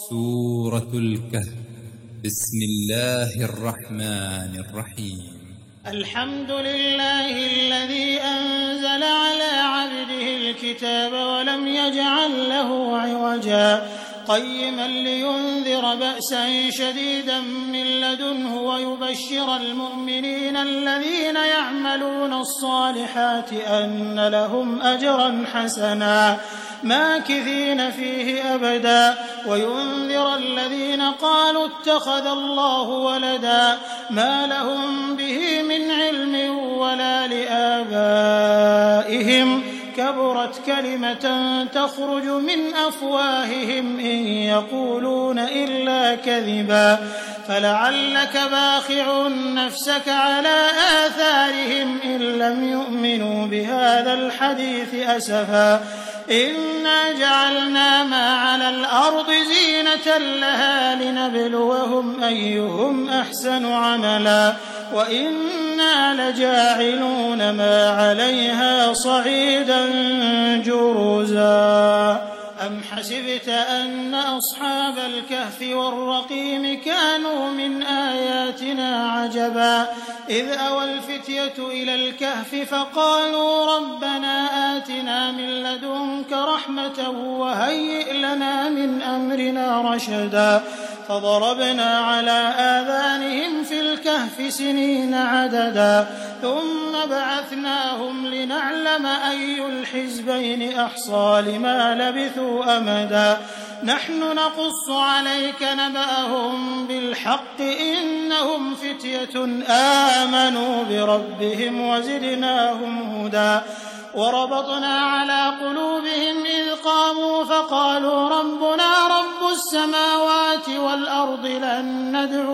سورة الكهف. بسم الله الرحمن الرحيم. الحمد لله الذي أنزل على عبده الكتاب ولم يجعل له عوجا قيما لينذر بأسا شديدا من لدنه ويبشر المؤمنين الذين يعملون الصالحات أن لهم أجرا حسنا ماكثين فيه أبدا وينذر الذين قالوا اتخذ الله ولدا ما لهم به من علم ولا لآبائهم كبرت كلمة تخرج من أفواههم إن يقولون إلا كذبا فلعلك باخع نفسك على آثارهم إن لم يؤمنوا بهذا الحديث أسفا إنا جعلنا ما على الأرض زينة لها لنبلوهم أيهم أحسن عملا وإنا لجاعلون ما عليها صعيدا جرزا أم حسبت أن أصحاب الكهف والرقيم كانوا من آياتنا عجبا إذ أوى الفتية إلى الكهف فقالوا ربنا آتنا من لدنك رحمة وهيئ لنا من أمرنا رشدا فضربنا على آذانهم في الكهف سنين عددا ثم بعثناهم لنعلم أي الحزبين أحصى لما لبثوا أمدا نحن نقص عليك نبأهم بالحق إنهم فتية آمنوا بربهم وزدناهم هدى وربطنا على قلوبهم إذ قاموا فقالوا ربنا رب السماوات والأرض لن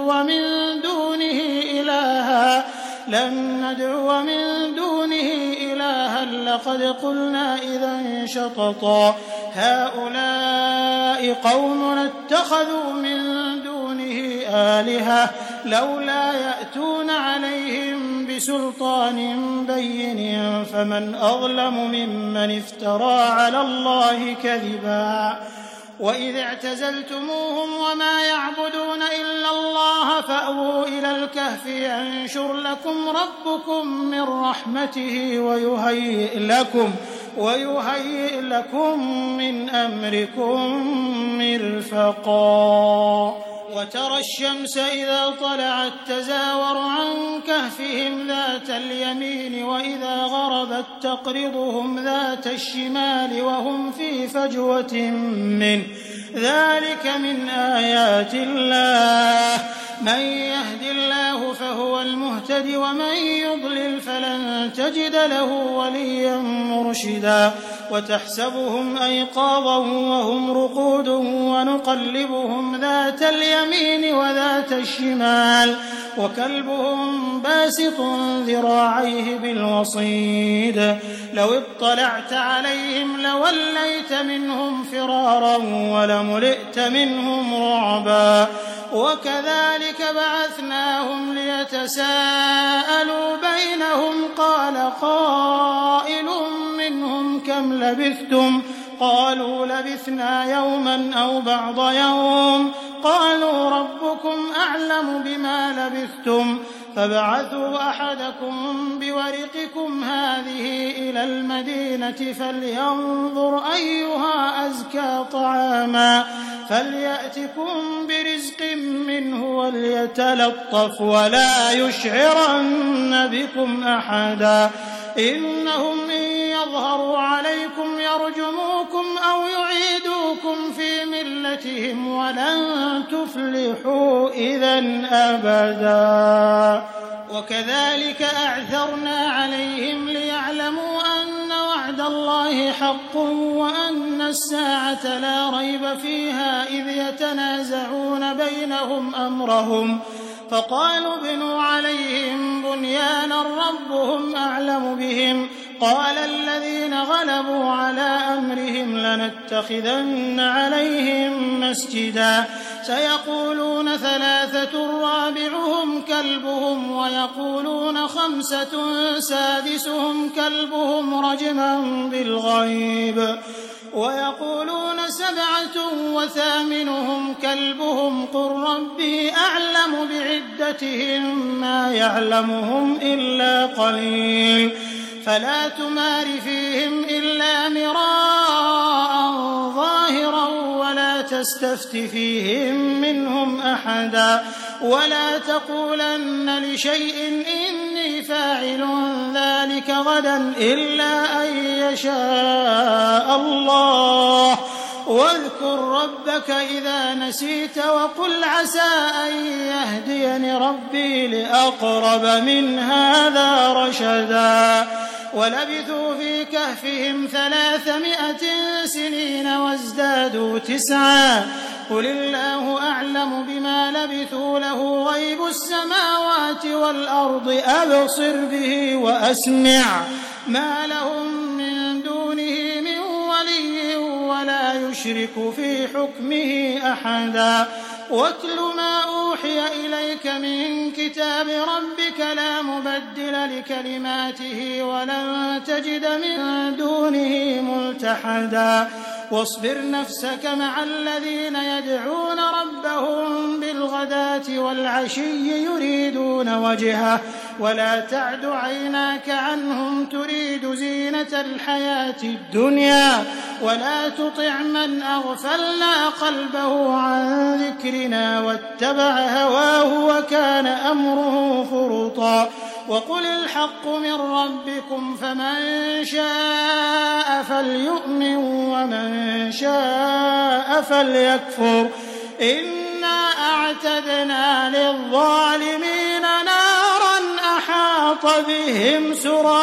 ندعو من دونه إلها لقد قلنا إذا شططا هؤلاء قوم اتخذوا من دونه آلهة لولا يأتون عليهم بسلطان بين فمن أظلم ممن افترى على الله كذبا وإذ اعتزلتموهم وما يعبدون إلا الله فأووا إلى الكهف ينشر لكم ربكم من رحمته ويهيئ لكم من أمركم مرفقا وترى الشمس إذا طلعت تزاور عن كهفهم ذات اليمين وإذا غربت تقرضهم ذات الشمال وهم في فجوة منه ذلك من آيات الله من يهد الله فهو المهتد ومن يضلل فلن تجد له وليا مرشدا وتحسبهم أيقاظا وهم رقود ونقلبهم ذات اليمين وذات الشمال وكلبهم باسط ذراعيه بالوصيد لو اطلعت عليهم لوليت منهم فرارا ولملئت منهم رعبا وكذلك بعثناهم ليتساءلوا بينهم قال قائل منهم كم لبثتم قالوا لبثنا يوما أو بعض يوم قالوا ربكم أعلم بما لبثتم فابعثوا أحدكم بورقكم هذه إلى المدينة فلينظر أيها أزكى طعاما فليأتكم برزق منه وليتلطف ولا يشعرن بكم أحدا إنهم إن يظهروا عليكم يرجموكم أو يعيدوكم في ملتهم ولن تفلحوا إذا أبدا وكذلك أعثرنا عليهم ليعلموا أن وعد الله حق وأن الساعة لا ريب فيها إذ يتنازعون بينهم أمرهم فقالوا ابنوا عليهم بنيانا ربهم أعلم بهم قال الذين غلبوا على أمرهم لنتخذن عليهم مسجدا سيقولون ثلاثة رابعهم كلبهم ويقولون خمسة سادسهم كلبهم رجما بالغيب ويقولون 7 وثامنهم كلبهم قل ربي أعلم بعدتهم ما يعلمهم إلا قليل فلا تمار فيهم إلا مراء ظاهرا ولا تستفت فيهم منهم أحدا ولا تقولن لشيء إني فاعل ذلك غدا إلا أن يشاء الله واذكر ربك إذا نسيت وقل عسى أن يهديني ربي لأقرب من هذا رشدا ولبثوا في كهفهم 300 سنين وازدادوا 9 قل الله أعلم بما لبثوا له غيب السماوات والأرض أبصر به وأسمع ما لهم من دونه من ولي ولا يشرك في حكمه أحدا واتل ما أوحي إليك من كتاب ربك لا مبدل لكلماته ولن تجد من دونه ملتحدا واصبر نفسك مع الذين يدعون ربهم بالغداة والعشي يريدون وجهه ولا تعد عيناك عنهم تريد زينة الحياة الدنيا ولا تطع من أغفلنا قلبه عن ذكرنا واتبع هواه وكان أمره فرطا وقل الحق من ربكم فمن شاء فليؤمن ومن شاء فليكفر إنا أعتدنا للظالمين نارا أحاط بهم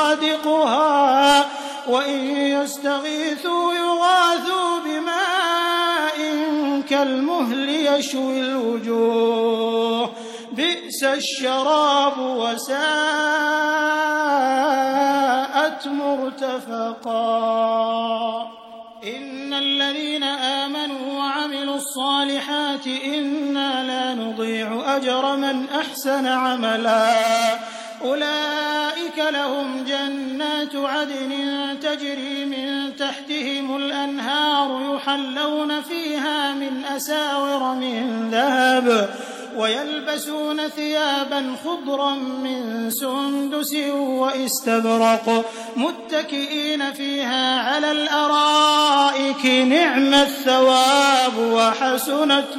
سرادقها وإن يستغيثوا يغاثوا بماء كالمهل يشوي الوجوه بئس الشراب وساءت مرتفقا إن الذين آمنوا وعملوا الصالحات إنا لا نضيع أجر من أحسن عملا أولئك لهم جنات عدن تجري من تحتهم الأنهار يحلون فيها من أساور من ذهب ويلبسون ثيابا خضرا من سندس واستبرق متكئين فيها على الأرائك نعم الثواب وحسنت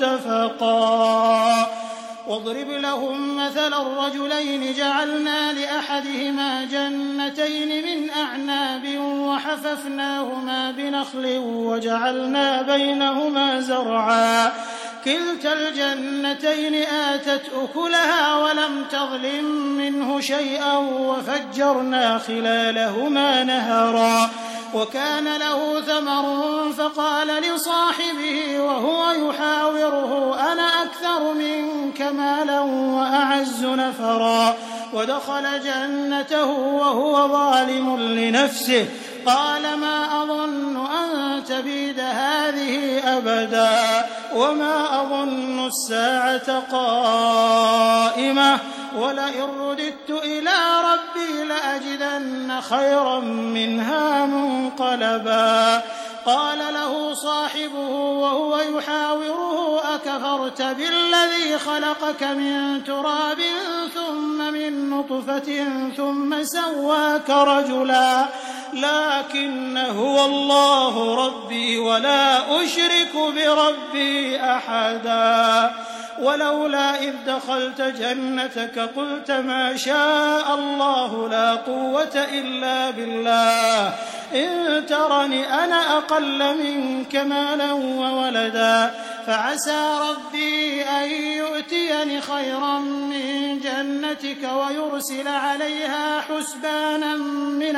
مرتفقا واضرب لهم مثل الرجلين جعلنا لأحدهما جنتين من أعناب وحففناهما بنخل وجعلنا بينهما زرعا كلتا الجنتين آتت أكلها ولم تظلم منه شيئا وفجرنا خلالهما نهرا وكان له ثمر فقال لصاحبه وهو يحاوره أنا أكثر منك مالا وأعز نفرا ودخل جنته وهو ظالم لنفسه قال ما أظن أن تبيد هذه أبدا وما أظن الساعة قائمة ولئن رددت إلى ربي لأجدن خيرا منها منقلبا قال له صاحبه وهو يحاوره أكفرت بالذي خلقك من تراب ثم من نطفة ثم سواك رجلا لكن هو الله ربي ولا أشرك بربي أحدا ولولا إذ دخلت جنتك قلت ما شاء الله لا قوة إلا بالله إن ترني أنا أقل منك مالا وولدا فعسى ربي أن يؤتيني خيرا من جنتك ويرسل عليها حسبانا من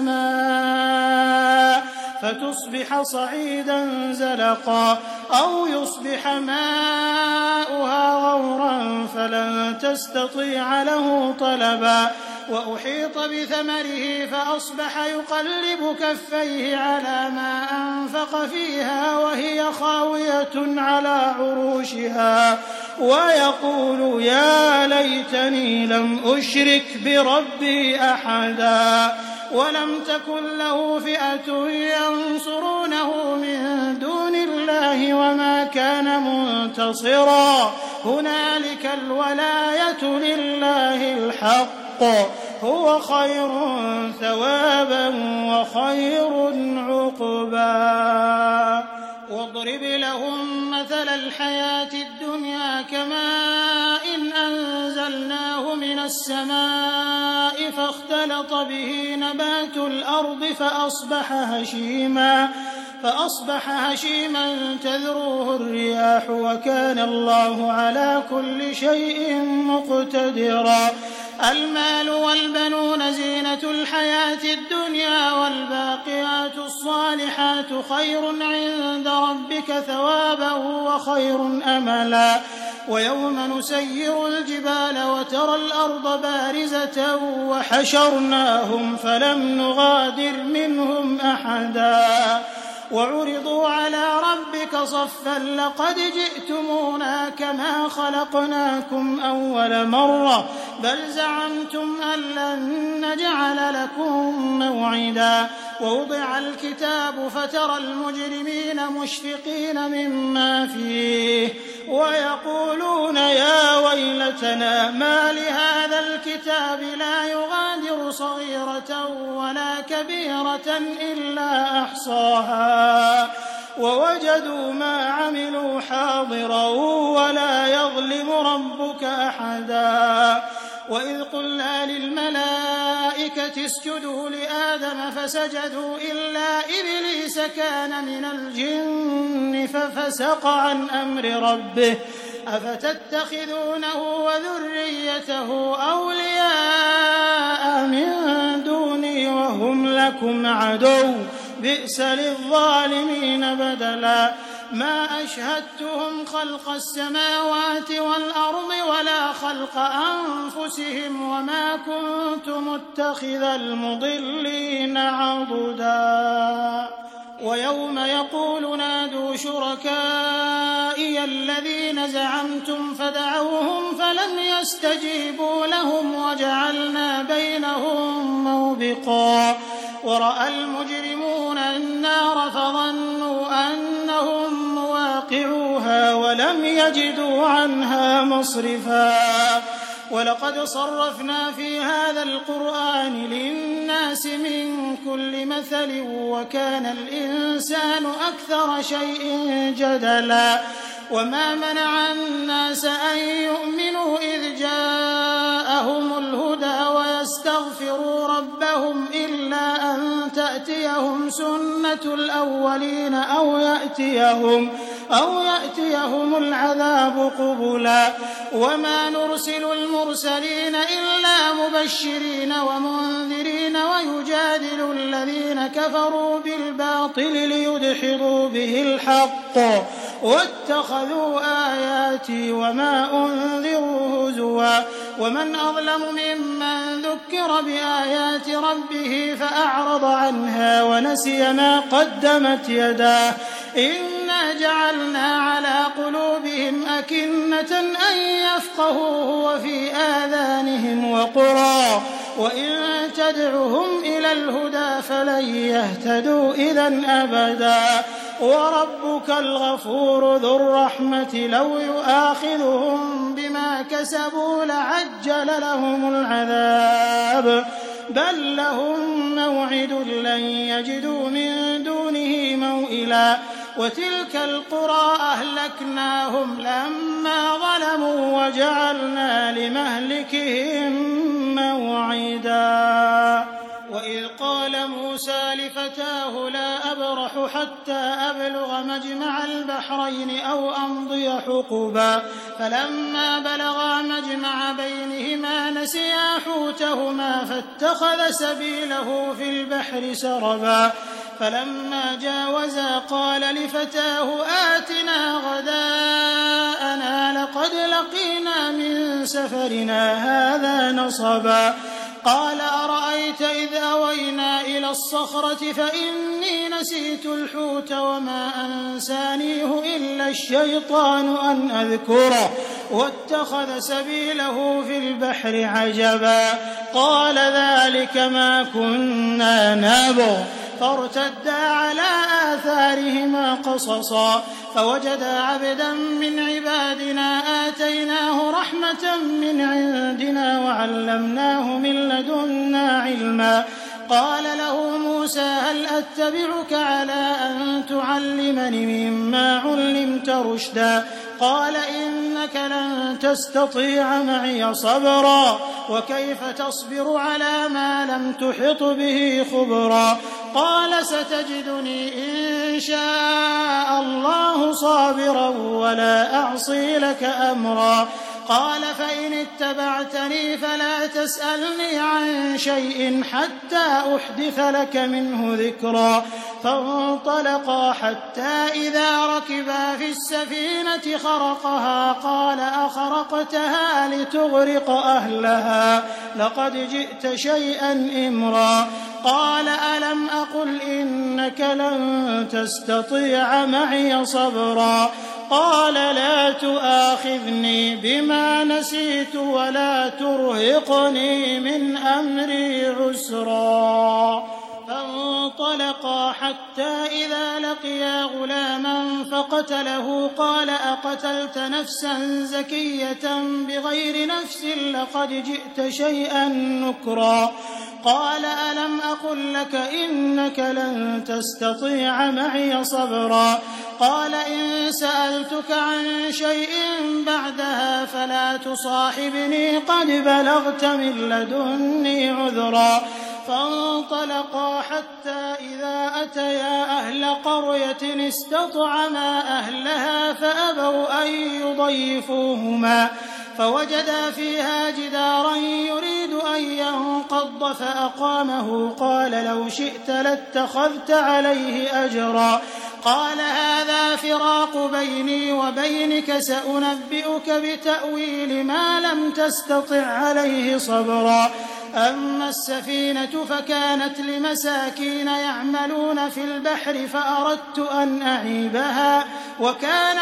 السماء فتصبح صعيدا زلقا أو يصبح ماؤها غورا فلن تستطيع له طلبا وأحيط بثمره فأصبح يقلب كفيه على ما أنفق فيها وهي خاوية على عروشها ويقول يا ليتني لم أشرك بربي أحدا ولم تكن له فئة ينصرونه من دون الله الله وما كان منتصرا هنالك الولاية لله الحق هو خير ثوابا وخير عقبا واضرب لهم مثل الحياة الدنيا كماء أنزلناه من السماء فاختلط به نبات الأرض فأصبح هشيما تذروه الرياح وكان الله على كل شيء مقتدرا المال والبنون زينة الحياة الدنيا والباقيات الصالحات خير عند ربك ثوابا وخير أملا ويوم نسير الجبال وترى الأرض بارزة وحشرناهم فلم نغادر منهم أحدا وعرضوا على ربك صفا لقد جئتمونا كما خلقناكم أول مرة بل زعمتم أن لن نجعل لكم موعدا ووضع الكتاب فترى المجرمين مشفقين مما فيه ويقولون يا ويلتنا ما لهذا الكتاب لا يغادر صغيرة ولا كبيرة إلا أحصاها ووجدوا ما عملوا حاضرا ولا يظلم ربك أحدا وإذ قلنا للملائكة اسجدوا لآدم فسجدوا إلا إبليس كان من الجن ففسق عن أمر ربه أفتتخذونه وذريته أولياء من دوني وهم لكم عدو بئس للظالمين بدلا ما أشهدتهم خلق السماوات والأرض ولا خلق أنفسهم وما كنت متخذ المضلين عضدا ويوم يقول نادوا شركائي الذين زعمتم فدعوهم فلم يستجيبوا لهم وجعلنا بينهم موبقا ورأى المجرمون النار فظنوا أنهم مواقعوها ولم يجدوا عنها مصرفا ولقد صرفنا في هذا القرآن للناس من كل مثل وكان الإنسان أكثر شيء جدلا وما منع الناس أن يؤمنوا إذ جاءهم الهدى ويستغفروا ربهم إلا أن تأتيهم سنة الأولين أو يأتيهم العذاب قبلا وما نرسل المرسلين إلا مبشرين ومنذرين ويجادل الذين كفروا بالباطل ليدحضوا به الحق واتخذوا آياتي وما أنذروا هزوا ومن أظلم ممن ذكر بآيات ربه فأعرض عنها ونسي ما قدمت يداه إنا جعلنا على قلوبهم أكنة أن يفقهوه وفي آذانهم وقرا وإن تدعهم إلى الهدى فلن يهتدوا إذا أبدا وربك الغفور ذو الرحمة لو يؤاخذهم بما كسبوا لعجل لهم العذاب بل لهم موعد لن يجدوا من دونه موئلا وتلك القرى أهلكناهم لما ظلموا وجعلنا لمهلكهم موعدا وإذ قال موسى لفتاه لا أبرح حتى أبلغ مجمع البحرين أو أمضي حقبا فلما بلغا مجمع بينهما نسيا حوتهما فاتخذ سبيله في البحر سربا فلما جاوزا قال لفتاه آتنا غداءنا لقد لقينا من سفرنا هذا نصبا قال أرأيت إذ أوينا إلى الصخرة فإني نسيت الحوت وما أنسانيه إلا الشيطان أن أذكره واتخذ سبيله في البحر عجبا قال ذلك ما كنا نبغ فارتدا على آثارهما قصصا فوجدا عبدا من عبادنا آتيناه رحمة من عندنا وعلمناه من لدنا علما قال له موسى هل أتبعك على أن تعلمني مما علمت رشدا قال إنك لن تستطيع معي صبرا وكيف تصبر على ما لم تحط به خبرا قال ستجدني إن شاء الله صابرا ولا أعصي لك أمرا قال فإن اتبعتني فلا تسألني عن شيء حتى أحدث لك منه ذكرا فانطلقا حتى إذا ركبا في السفينة خرقها قال أخرقتها لتغرق أهلها لقد جئت شيئا إمرا قال ألم أقل إنك لن تستطيع معي صبرا قال لا تؤاخذني بما نسيت ولا ترهقني من أمري عسرا فانطلقا حتى إذا لقيا غلاما فقتله قال أقتلت نفسا زكية بغير نفس لقد جئت شيئا نكرا قال ألم أقل لك إنك لن تستطيع معي صبرا قال إن سألتك عن شيء بعدها فلا تصاحبني قد بلغت من لدني عذرا فانطلقا حتى إذا أتيا أهل قرية استطعما أهلها فأبوا أن يضيفوهما فوجدا فيها جدارا يريد أن ينقض فأقامه قال لو شئت لاتخذت عليه أجرا قال هذا فراق بيني وبينك سأنبئك بتأويل ما لم تستطع عليه صبرا أما السفينة فكانت لمساكين يعملون في البحر فأردت أن أعيبها وكان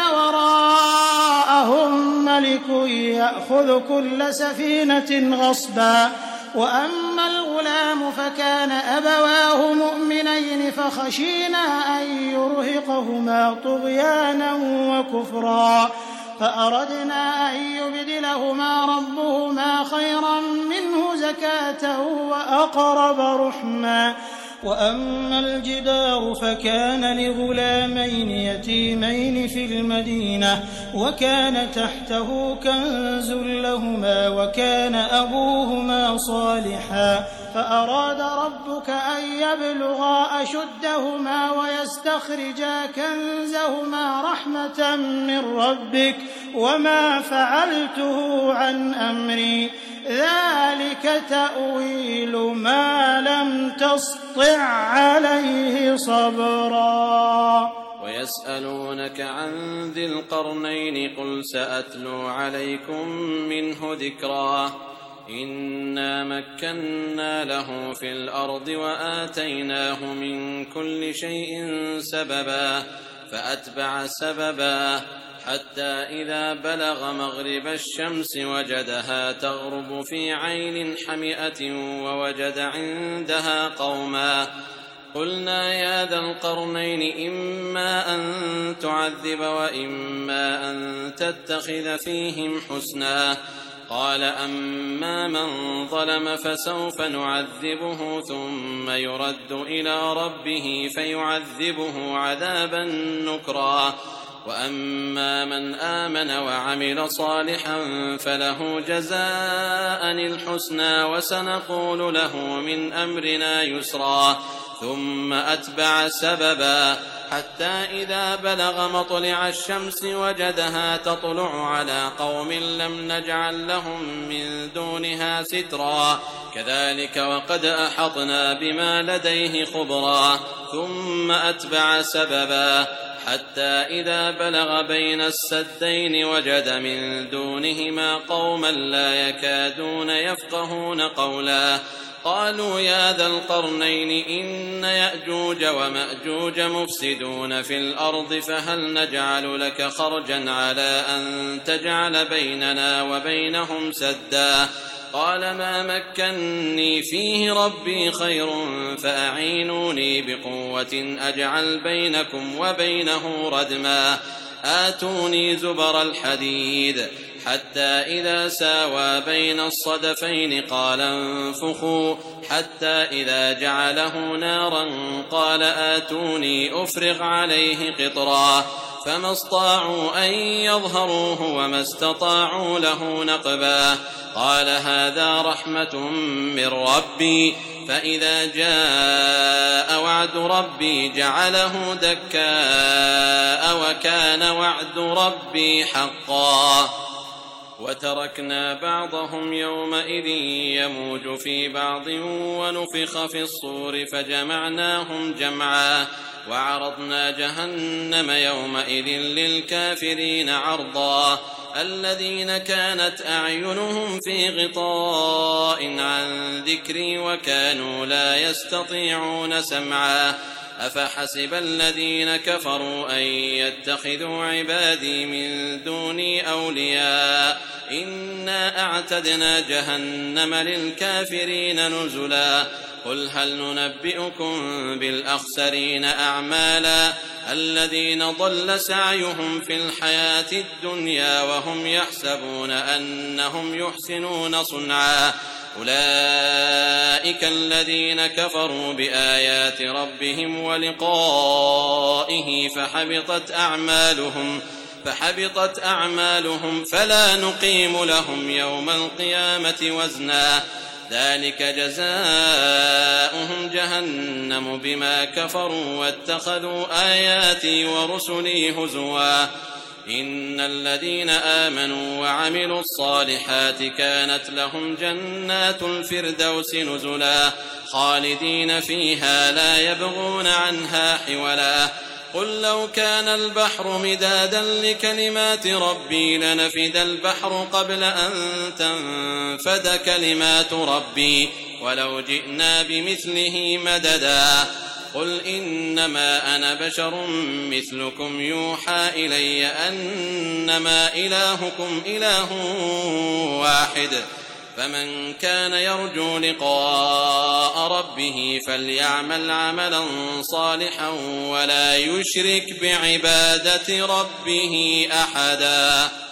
وراءهم ملك يأخذ كل سفينة غصبا وأما الغلام فكان أبواه مؤمنين فخشينا أن يرهقهما طغيانا وكفرا فأردنا أن يبدلهما ربهما خيرا منه زكاة وأقرب رحما وأما الجدار فكان لغلامين يتيمين في المدينة وكان تحته كنز لهما وكان أبوهما صالحا فأراد ربك أن يبلغا أشدهما ويستخرجا كنزهما رحمة من ربك وما فعلته عن أمري ذلك تأويل ما لم تسطع عليه صبرا ويسألونك عن ذي القرنين قل سأتلو عليكم منه ذكرا إنا مكنا له في الأرض وآتيناه من كل شيء سببا فأتبع سببا حتى إذا بلغ مغرب الشمس وجدها تغرب في عين حمئة ووجد عندها قوما قلنا يا ذا القرنين إما أن تعذب وإما أن تتخذ فيهم حسنا قال أما من ظلم فسوف نعذبه ثم يرد إلى ربه فيعذبه عذابا نكرا وأما من آمن وعمل صالحا فله جزاء الحسنى وسنقول له من أمرنا يسرا ثم أتبع سببا حتى إذا بلغ مطلع الشمس وجدها تطلع على قوم لم نجعل لهم من دونها سترا كذلك وقد أحطنا بما لديه خبرا ثم أتبع سببا حتى إذا بلغ بين السدين وجد من دونهما قوما لا يكادون يفقهون قولا قالوا يا ذا القرنين إن يأجوج ومأجوج مفسدون في الأرض فهل نجعل لك خرجا على أن تجعل بيننا وبينهم سدا قال ما مكني فيه ربي خير فأعينوني بقوة أجعل بينكم وبينه ردما آتوني زبر الحديد حتى إذا ساوى بين الصدفين قال انفخوا حتى إذا جعله نارا قال آتوني أفرغ عليه قطرا فما استطاعوا أن يظهروه وما استطاعوا له نقبا قال هذا رحمة من ربي فإذا جاء وعد ربي جعله دكاء وكان وعد ربي حقا وتركنا بعضهم يومئذ يموج في بعض ونفخ في الصور فجمعناهم جمعا وعرضنا جهنم يومئذ للكافرين عرضا الذين كانت أعينهم في غطاء عن ذكري وكانوا لا يستطيعون سمعا أفحسب الذين كفروا أن يتخذوا عبادي من دوني أولياء إنا أعتدنا جهنم للكافرين نزلا قل هل ننبئكم بالأخسرين أعمالا الذين ضل سعيهم في الحياة الدنيا وهم يحسبون أنهم يحسنون صنعا أولئك الذين كفروا بآيات ربهم ولقائه فحبطت أعمالهم فلا نقيم لهم يوم القيامة وزنا ذلك جزاؤهم جهنم بما كفروا واتخذوا آياتي ورسلي هزوا إن الذين آمنوا وعملوا الصالحات كانت لهم جنات الفردوس نزلا خالدين فيها لا يبغون عنها حولا قل لو كان البحر مدادا لكلمات ربي لنفد البحر قبل أن تنفد كلمات ربي ولو جئنا بمثله مددا قل إنما أنا بشر مثلكم يوحى إلي أنما إلهكم إله واحد فمن كان يرجو لقاء ربه فليعمل عملا صالحا ولا يشرك بعبادة ربه أحدا.